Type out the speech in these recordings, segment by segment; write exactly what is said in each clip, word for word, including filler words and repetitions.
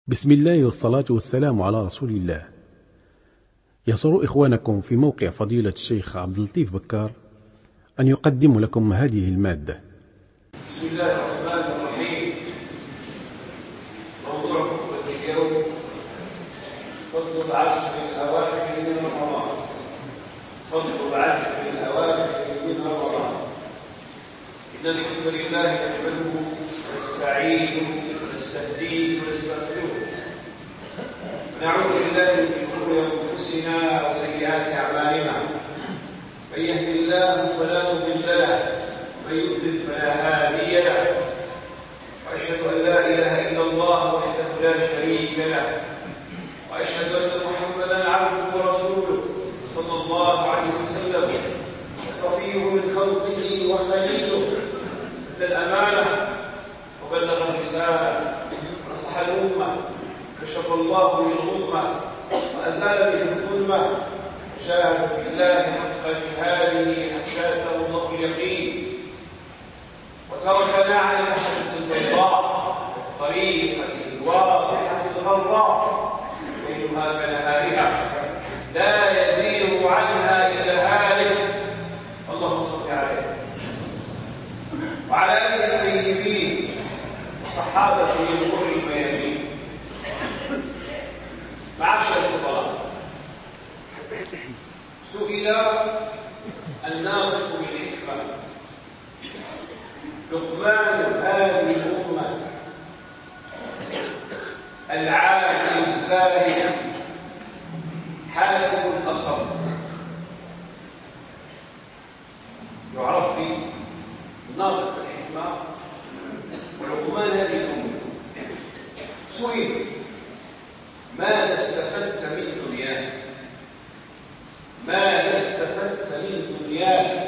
بسم الله والصلاة والسلام على رسول الله. يسر إخوانكم في موقع فضيلة الشيخ عبد اللطيف بكار أن يقدم لكم هذه المادة. بسم الله الرحمن الرحيم. موضوع خطبة اليوم فضل العشر الأواخر من رمضان. فضل العشر الأواخر من رمضان. إن الحمد لله نحمده ونستعينه ونستهديه ونستغفره ونعوذ بالله من شرور أنفسنا وسيئات أعمالنا. من يهد الله فلا مضل له ومن يضلل فلا هادي له. وأشهد أن لا إله إلا الله وحده لا شريك له، وأشهد أن محمدا عبده ورسوله صلى الله عليه وسلم وصفيه من خلقه وخليله، أدى الأمانة وبلغ الرسالة ونصح الأمة، كشف الله به الغمة وأزال به الظلمة، وجاهد في الله حق جهاده حتى أتاه الله اليقين، وتركنا على المحجة البيضاء الطريقة الواضحة الغراء ليلها كنهارها لا يزيغ عنها إلا هالك. اللهم صل عليه وعلى آله الطيبين وصحابته الغر الميامين. معاشر الفضلاء، سئل الناطق بالحكمة لقمان هذه الأمة العالم الزاهد حاتم الأصم، يعرف لي الناطق بالحكمة ولقمان هذه الأمة، سئل ماذا استفدت من دنياك؟ ماذا استفدت من دنياك؟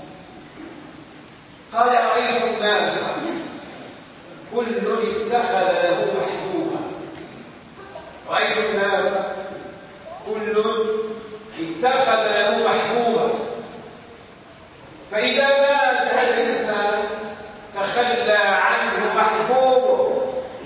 قال رأيت الناس كل اتخذ له محبوبا. رأيت الناس كل اتخذ له محبوبا، فإذا مات هذا الإنسان تخلى عنه محبوبه،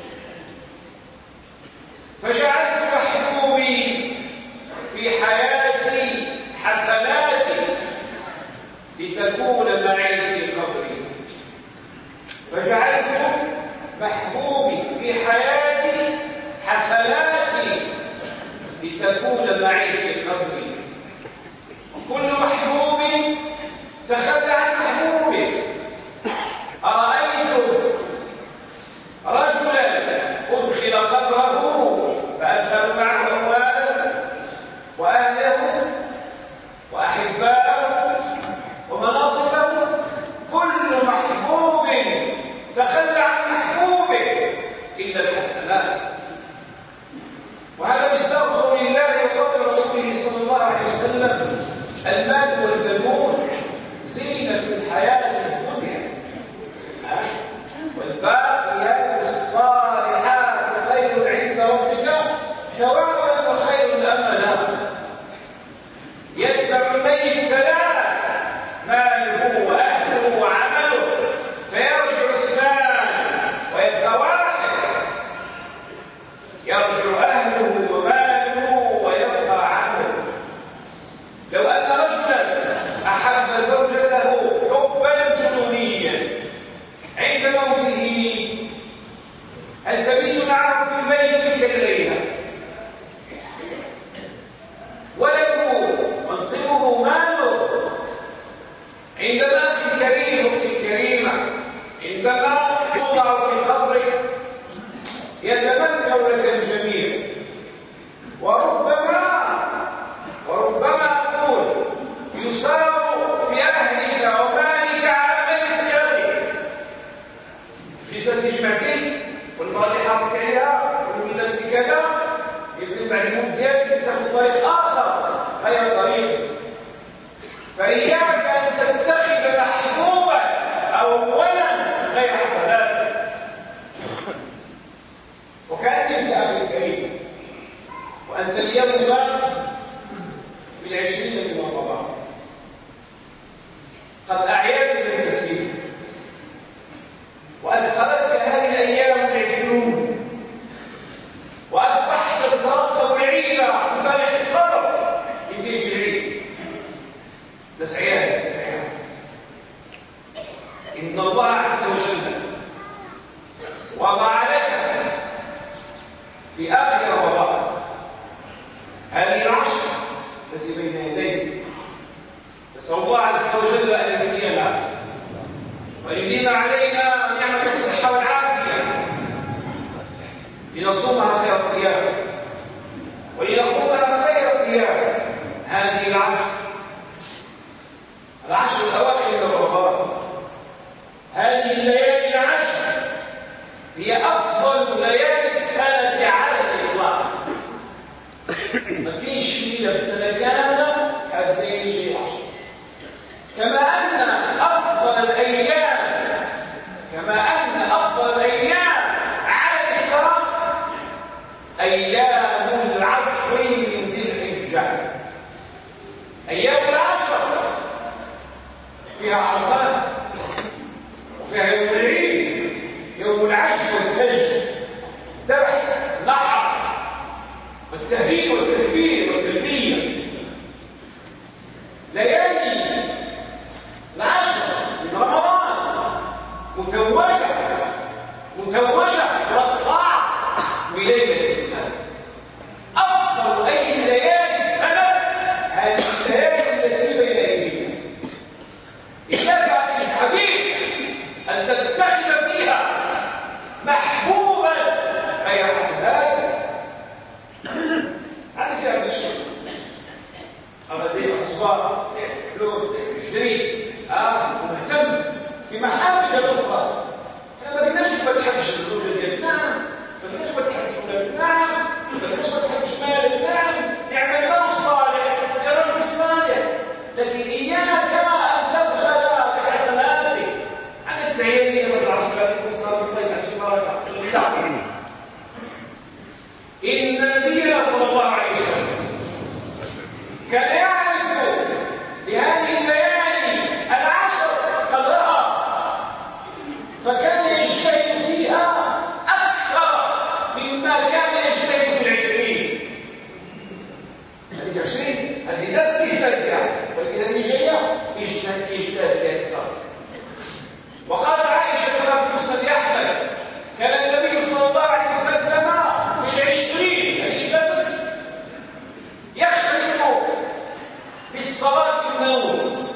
فجعلت محبوبي في حياتي حسناتي لتكون معي في قبري. فجعلت محبوبي في حياتي حسناتي لتكون معي في قبري. وكل محبوب تخلى عن محبوبه. أرأيتم رجلا أدخل قبره فأدخل معه أمواله وأهله وأحباءه ومناصبه؟ كل محبوب تخلى عن محبوبه إلا الحسنات. وهذا مصداق قول الله وقول رسوله صلى الله عليه وسلم: المال والبنون زينة الحياة الدنيا والباقيات الصالحات خير عند ربك ثوابا وخير املا. يتبع الميت ثلاث: ماله واهله وعمله، فيرجع اثنان ويبقى واحد. يرجع اهله وماله ويبقى عمله. لو ان رجلا احب زوجته حبا جنونيا عند موته، هل تبيت معه في البيت تلك الليله؟ ولده منصبه ماله، عندما في الكريم وفي الكريمه عندما توضع في قبرك يتمكن لك الجميع. وربما وربما اقول يسار في اهلك ومالك على ميت غيرك. في سنه جمعتين والمرأة اللي حافظت عليها وولدت في كذا، يبدو بعد الموت ديالك تاخذ طريق اخر غير الطريق. فإياك ان تتخذ محبوبا اولا غير حسنات. وكأنك اخي الكريم وانت اليوم في العشرين من رمضان، قد اعيادك المسيح وأثقلتك هذه الأيام العشرون، في آخر رمضان هذه العشر التي بين يديه، نسأل الله عز وجل أن يهدينا وأن يديم علينا نعمة الصحة والعافية لنصومها خير الصيام ولنقومها خير قيام. هذه العشر العشر الأواخر من رمضان، هذه الليالي العشر هي أفضل ليالي السنة على الإطلاق. ما كاينش ليلة في السنة كاملة قد يجي عشر. كما أن أفضل الأيام كما أن أفضل الأيام على الإطلاق أيام العشر من ذي الحجة. أيام العشر فيها عرفات وفيها يوم العيد، يوم العشر والثلج، ذبح نحر والتهليل والتكبير والتلبية. ليالي العشر من رمضان متوجة متوجة والصاع وليلة أفضل أي ليالي السنة هذه الليالي التي بين أيدينا. إياك في الحبيب أن تتخذ فيها محبوبا غير حسناتك. عندك هذا الشيء أبدي أصوات فلوس جري آه ومهتم بمحابك الأخرى. أنا ما بدناش ما تحبش الزوجة ديالك، نعم، ما بدناش ما تحبش ولادك، نعم، ما بدناش ما تحبش مالك، نعم، اعمل ما الصالح يا رجل الصالح، لكن إياك أن تبخل بحسناتك. عندك تعيينية في العصر تكون صار الله يعطيك بركة. إن النبي صلى الله عليه وسلم كان يعرف بهذه الليالي العشر قدرها، فكان يجتهد فيها أكثر مما كان يجتهد في العشرين. هذه العشرين هذه لا يجتهد فيها، ولكن هذه جاية يجتهد يجتهد فيها أكثر. وقالت عائشة كما في مسند أحمد كان النبي صلى الله عليه وسلم في العشرين هذه فاتت يختلف بالصلاة النوم،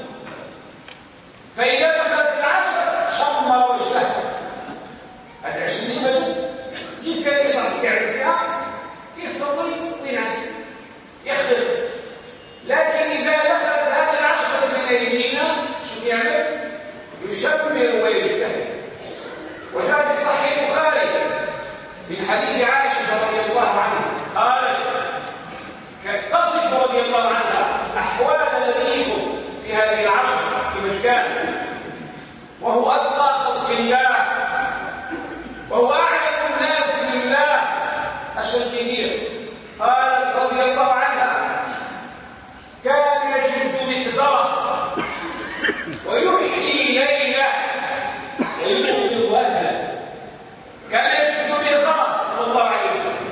فإذا دخلت العشر شمر وجهه. العشرين فاتت كيف كان يشرح يعمل فيها؟ يصلي وينعس يختلف. لكن إذا دخلت هذه العشرة من أيدينا شو يعمل؟ يشمر ويجتهد. وجاء في صحيح البخاري من حديث عائشة رضي الله عنها قالت تصف رضي الله عنها أحوال نبيكم في هذه العشر كما كان، وهو أتقى خلق الله وهو أعلم الناس بالله أشهد كبير. قالت رضي الله عنها كان يشد مئزره ويحيي ليله ويوقظ أهله. كان يشد مئزره صلى الله عليه وسلم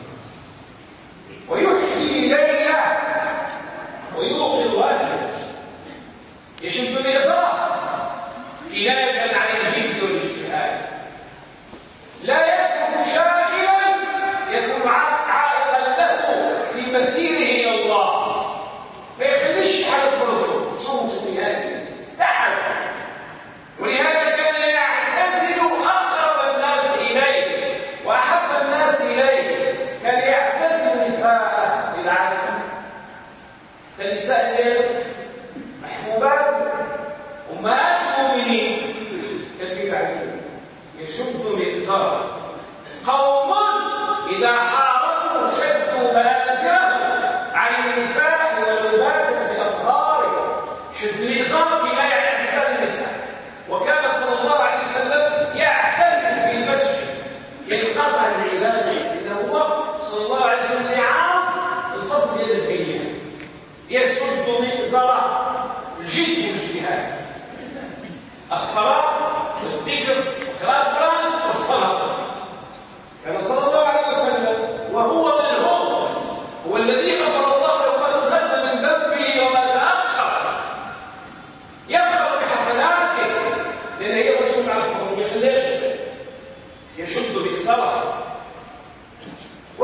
ويحيي ليله ويوقظ أهله. يشد مئزره كناية عن الجد والاجتهاد، لا يترك شاغلا يكون عائقا له في مسيره الى الله، ما يخليش حاجه تفرضه صوت نهائي تعب. ولهذا كان يعتزل اقرب الناس اليه واحب الناس اليه، كان يعتزل نساءه للعشر. النساء الليل محبوبات امهات المؤمنين كان يبعثون يشد مئزره. قوم اذا حاربوا شدوا مآزرهم عن النساء والمبادئ بالاطهار. شد مئزر كنايه عن اعتزال النساء. وكان صلى الله عليه وسلم يعتزل في المسجد ينقطع العباده، لانه هو صلى الله عليه وسلم يعرف الفضل ديال الايام. يشد مئزره الجد والاجتهاد، الصلاه والذكر وقراءه القران والصلاه. كان صلى الله عليه وسلم وهو من هو هو الذي غفر الله له ما تقدم من ذنبه وما تاخر، يفخر بحسناته لان هي وجه على القران. ما يخليش يشد بإزاره.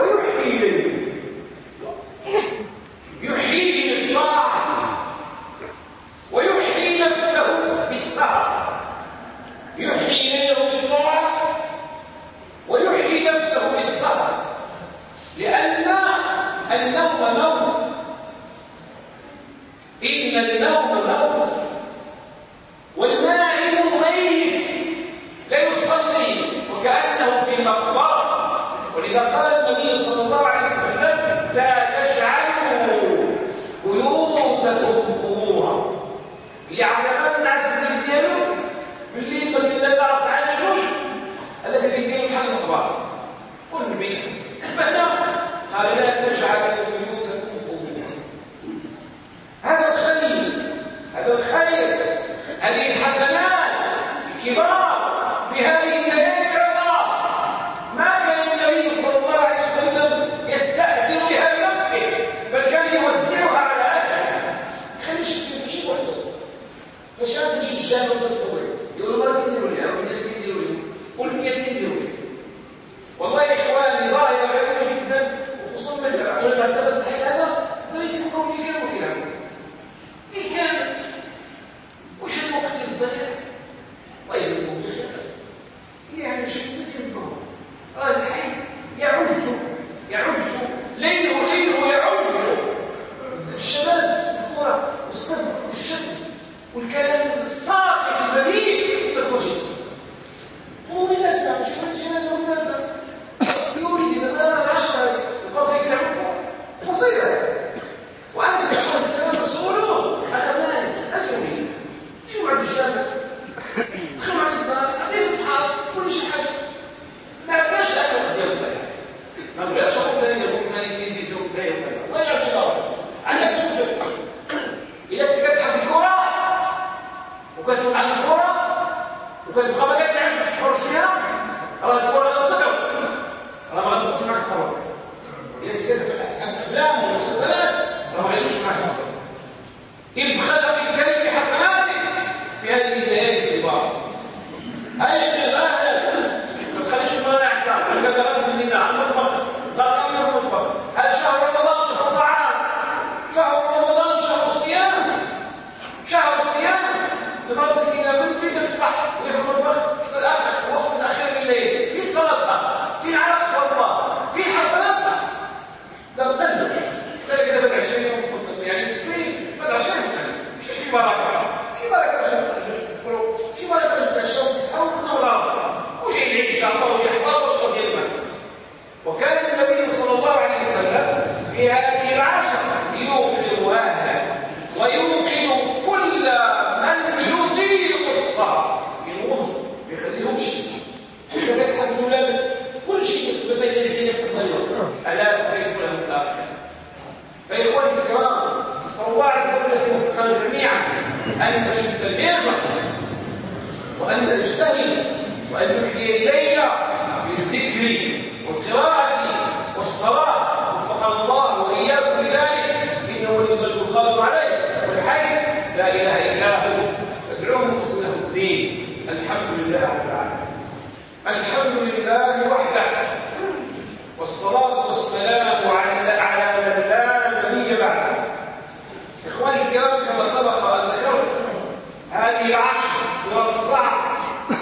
النوم موت، إن النوم موت، والنائم ميت لا يصلي وكأنه في مقبرة. ولذا قال النبي صلى الله عليه وسلم لا تجعلوا بيوتكم قبورا. اللي على الناس اللي ديالو باللي ما كنا نعرف على جوج هذاك اللي ديالو بحال المقبرة كل بيت معنى قال لا تجعلوا بيوتكم قبورا. هذا الخير، هذا الخير، هذه الحسنات الكبار في هذه الليالي العظام ما كان النبي صلى الله عليه وسلم يستأثر بها بنفسه، بل كان يوزعها على اهله. خلي شي شي وحده باش غادي تجي الجامع وتتصور يقولوا ما كيديروا لها ولا كيديروا لها قول مية كيديروا لها. والله يا اخواني ظاهره غريبه جدا، وخصوصا مثلا عشان هذا الحديث هذا بغيت نقول لي كانوا كيلعبوا إن كان وش الوقت الضيق الله يجزيكم بخير يعني شيء مثل ما هذا الحي يعج يعج ليله ليله يعج الشباب الكرة والصدق والشد والكلام الساقط البذيء تخرج وولادنا مش ولادنا ولادنا يريد ان انا عشرة القضيه يلعبوا مصيبه وانت تقول الكلام مسؤولون الأمان أجمعين. تجوا عند الشارع تخلوا عند الدار عطيه أصحاب كل شيء حاجة ما عندناش أكل خدام البيع ما بلاش أقول ثاني يقول ثاني تلفزيون زي وكذا وين يعطي الله عندك تشوف إذا كنت كتحب الكرة وكتفوت على الكرة وكتبقى ما كتبعش تشهر فيها راه الكرة لا تضرب راه ما غاديش معك الكرة. إذا كنت كتحب أفلام ومسلسلات راه ما يدوش معك يبخل في الكريم بحسناته في هذه الليالي الكبار. هاي الغاهل ما تخليش المرأة عسار ولا كذا تزيد على المطبخ لا تأمر المطبخ. هذا شهر رمضان شهر الطعام، شهر رمضان شهر الصيام، شهر الصيام المرأة سكينة بنت في تصبح ويخرج المطبخ في الآخر وقت الأخير من الليل في صلاتها في علاقة الله في حسناتها لا تقلب تلاقي كذا بالعشرين يوم يعني كثير فالعشرين مش في بركة في بركة عشان تصلي تفطروا في بركة عشان تتعشوا وتصحوا وتناموا وجاي العيد إن شاء الله وجاي حداش وشهر ديال الماء. وكان النبي صلى الله عليه وسلم في هذه العشر يوقظ أهله ويوقظ كل من يطيق الصلاة ينوض ما يخليهمش إذا كتحب الولاد كل شيء بس يدير يفتح اليوم ألا تحبون لهم الآخرة. فإخواني الكرام نسأل الله عز وجل أن يوفقنا جميعا أن نشد البيضة وأن نجتهد وأن نحيي الليل بالذكر والقراءة والصلاة وفقنا الله وإياكم لذلك إنه ولي القادر عليه والحي لا إله إلا هو فادعوه مخلصا له الدين. الحمد لله رب العالمين. الحمد لله وحده والصلاة والسلام على على من لا نبي بعده. إخواني الكرام كما سبق أن ذكرت هذه العشر مرصعة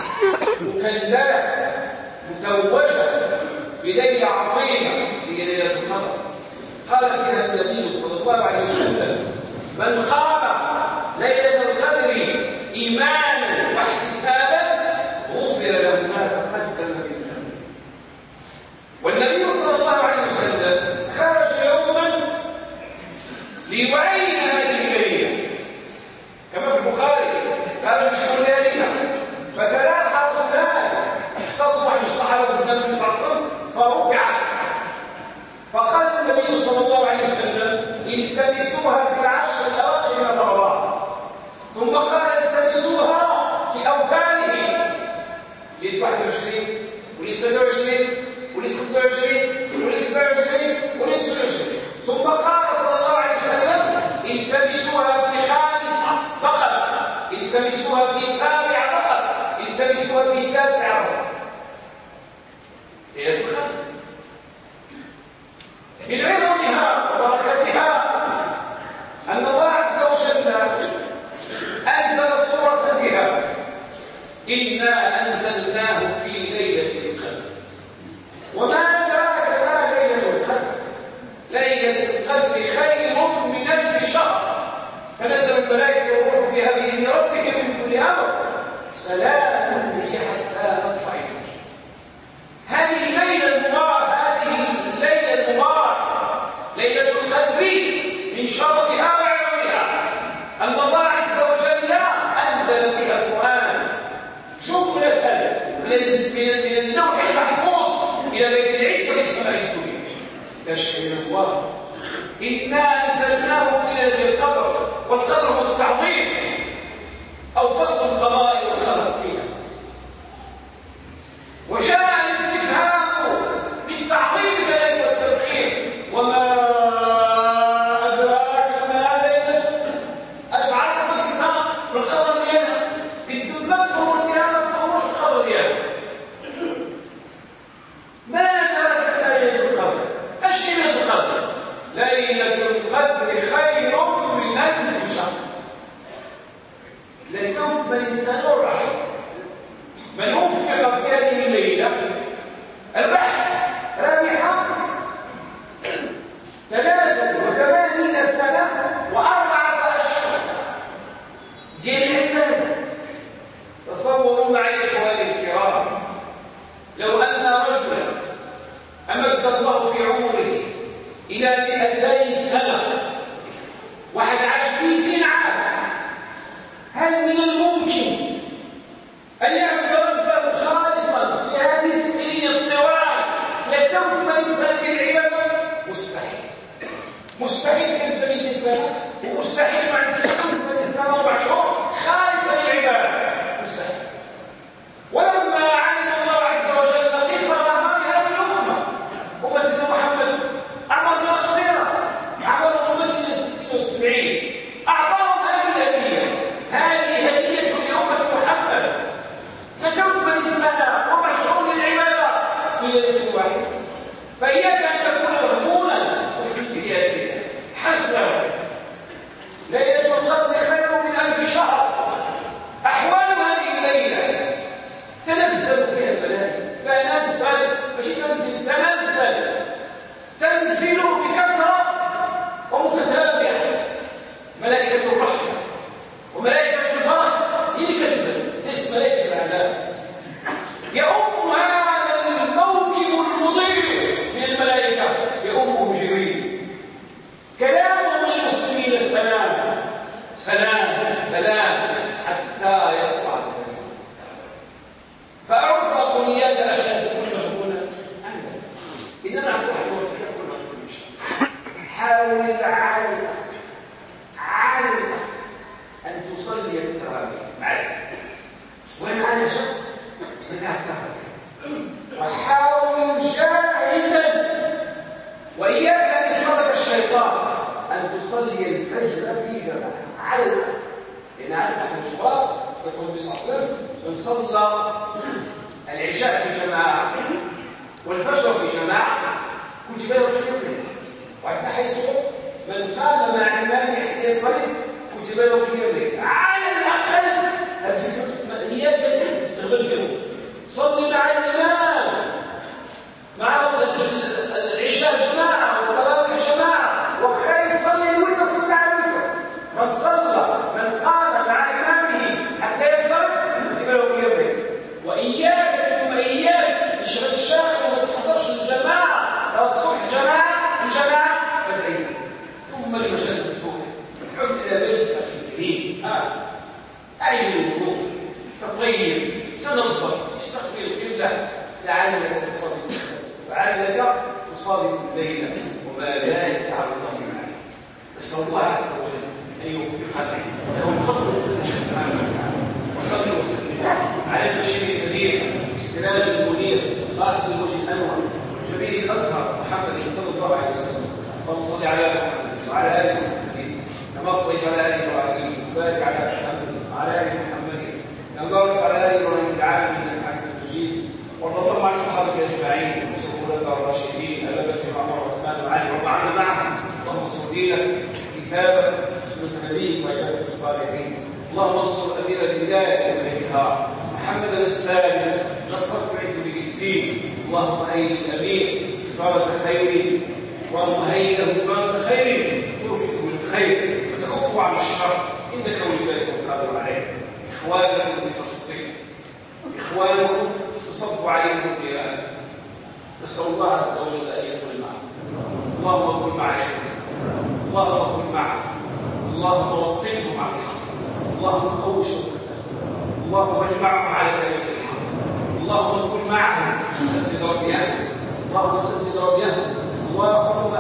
مكللة متوجة بليلة عظيمة هي ليلة القدر. قال فيها النبي صلى الله عليه وسلم من قام ليلة القدر إيمانا واحتسابا غفر له ما تقدم من ذنبه. والنبي صلى الله عليه وسلم خرج يوما ليعين هذه الليلة كما في البخاري خرج شهر ليلة فتلاحى رجلان اختصموا عن الصحابة بالنبي صلى الله عليه وسلم فرفعت فقال النبي صلى الله عليه وسلم التمسوها في العشر الأواخر من رمضان ثم قال التمسوها في أوثانه ليلة واحد وعشرين وليلة ثلاثة وعشرين وليلة خمسة وعشرين وليلة سبعة وعشرين وليلة تسعة وعشرين ثم قال صلى الله عليه وسلم التمسوها في خامسة فقط التمسوها في سابعة فقط التمسوها في تاسعة فقط. ليلة القدر من عظمها وبركتها أن الله عز وجل أنزل سورة بها إنا أنزلناه في ليلة القدر. وما أدراك ما ليلة القدر؟ ليلة كشف من الله. إنا أنزلناه في ليلة القدر، والقدر هو التعظيم أو فصل القضاء والقدر فيها. وجاء الاستفهام بالتعظيم كذلك والتبخير. وما أدراك ما ليلة أشعرت الإنسان بالقدر ديالها بدون ما تصورتها ما تصورش القدر ديالها. ما أدراك ما ليلة القدر؟ أش ليلة القدر؟ ليلة القدر خير من ألف شهر. لا توت من إنسان ورع من وفق في هذه الليلة البحر رابحة ثلاثة وثمانين سنة وأربعة أشهر ديال العبادة. تصوروا معي إخواني الكرام، لو أن رجلا أمد الله في عمره إلى مئتي سنة، واحد عاش مئتين عام، هل من الممكن أن يعبد ربه خالصا في هذه السنين الطوال ثلاثة وثمانين سنة للعبادة؟ مستحيل. مستحيل كانت مئتين سنة، ومستحيل بعد ثلاثة وثمانين سنة وأربع شهور خالصة للعبادة. مستحيل. ولما علم الله عز وجل قصر هذه الأمة، أمة سيدنا محمد أعطتها قصيرة، عمل أمتنا ستين وسبعين، أعطاهم هذه الهدية. هذه هدية لأمة محمد ثلاثة وثمانين سنة وأربع شهور للعبادة في ليلة واحدة. فإياك أن تكون مغمونا وتفكر هذه حسنا. ليلة القدر خير من ألف شهر. أحوال هذه الليلة تنزل فيها الملائكة، تنزل مش تنزل، تنزل تنزل بكثرة ومتتابعة. ملائكة الرحمة وملائكة البركة هي تنزل، ليست ملائكة العذاب. يؤم هذا الموكب المضيء من الملائكة يؤمه جبريل. كلامه للمسلمين سلام سلام سلام حتى يطلع الفجر. فأعرف بنيات أخي أن تكون مغبونة عنها. إنما أعطيك الوصية كل ما تكونش. حاول عالم عالم أن تصلي التراويح معي. صلي معنا شهر صلي التراويح. وحاول جاهدا وإياك أن يصدق الشيطان أن تصلي الفجر في جماعة على الأقل. لأن نحن صغار يقول النبي صلى الله عليه وسلم من صلى العشاء في جماعة والفجر في جماعة كتب له خير. وعندنا حيث من قام مع إمامه حتى ينصرف كتب له خير على الأقل. هذه نيات تغبل فيهم. صلي مع الإمام مع العشاء جماعة والتراويح جماعة، وخير صلي الوتر صلي مع الوتر. من صلى من قام مع إمامه حتى ينصرف كتب له خير. وإياك ثم إياك يشغل الشاغل وما تحضرش الجماعة، صلاة الصبح جماعة الجماعة فالعيد ثم المجال المفتوح. عد إلى بيتك أخي الكريم، آه أعيد الوضوء، تطيب، تنظف، استقبل القبلة لعلك تصلي في المسجد، لعلك تصلي في الليلة وما ذلك على الله معك. نسأل الله عز وجل أن يوفقنا له الفضل وصلي وسلم على البشير النذير السراج المنير صاحب الوجه الأنور الجميل الأزهر محمد صلى الله عليه وسلم. اللهم صل على محمد وعلى آل محمد كما صليت على آل إبراهيم وبارك على محمد وعلى آل محمد كما باركت على آل إبراهيم في العالمين إنك حميد مجيد. وارض اللهم عن الصحابة أجمعين والخلفاء الراشدين أبي بكر وعمر وعثمان وعلي وارض عنا معهم. اللهم انصر دينك كتابك سنة نبيك وعبادك الصالحين. اللهم انصر أمير البلاد وملكها محمدا السادس نصرت تعز به الدين. اللهم هيئ الأمير إثارة خير اللهم هيئ له إثارة خير ترشده للخير وتكفه عن الشر إنك ولي ذلك القادر عليه. إخوانكم في فلسطين إخوانكم تصب عليهم القيام. نسأل الله عز وجل أن يكون معهم. اللهم كن مع شيخنا، اللهم كن معهم، اللهم وطنهم على الحق، اللهم تقوي شوكتهم، اللهم اجمعهم على كلمة الحق، اللهم كن معهم سدد ربيهم، اللهم سدد ربيهم، اللهم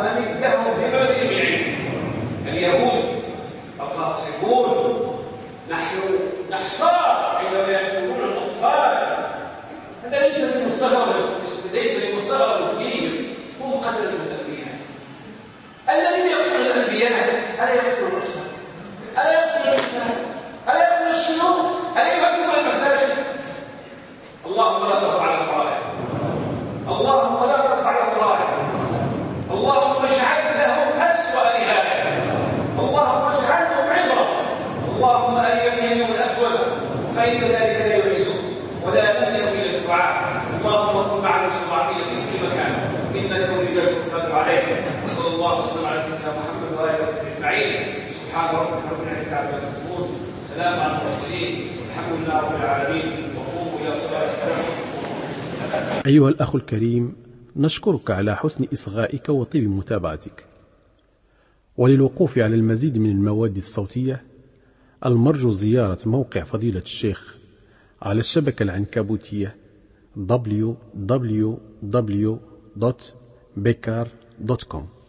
فاسقون. نحن نحتار عندما يقتلون الأطفال، هذا ليس بمستغرب ليس بمستغرب فيهم، هم قتلوا الأنبياء. الذين يقتلون الأنبياء ألا يقتلون الأطفال؟ ألا يقتلون النساء؟ ألا يقتلون الشيوخ؟ ألا يهدمون المساجد؟ اللهم لا ترفع القرائن، اللهم لا ترفع القرائن، اللهم اجعل لهم أسوأ نهاية، اللهم اجعلهم عبرة، اللهم ألف فيهم الأسود فإن ذلك لا يعزهم ولا يمنع إلى الدعاء. اللهم كن مع المستضعفين في كل مكان، إنك ولي القدر عليك. وصلى الله وسلم على سيدنا محمد وآله وصحبه أجمعين. سبحان ربك رب العزة عما يصفون، سلام على المرسلين، الحمد لله رب العالمين، وقوموا إلى صلاتكم. أيها الأخ الكريم، نشكرك على حسن إصغائك وطيب متابعتك. وللوقوف على المزيد من المواد الصوتية المرجو زيارة موقع فضيلة الشيخ على الشبكة العنكبوتية دبليو دبليو دبليو دوت بكار دوت كوم.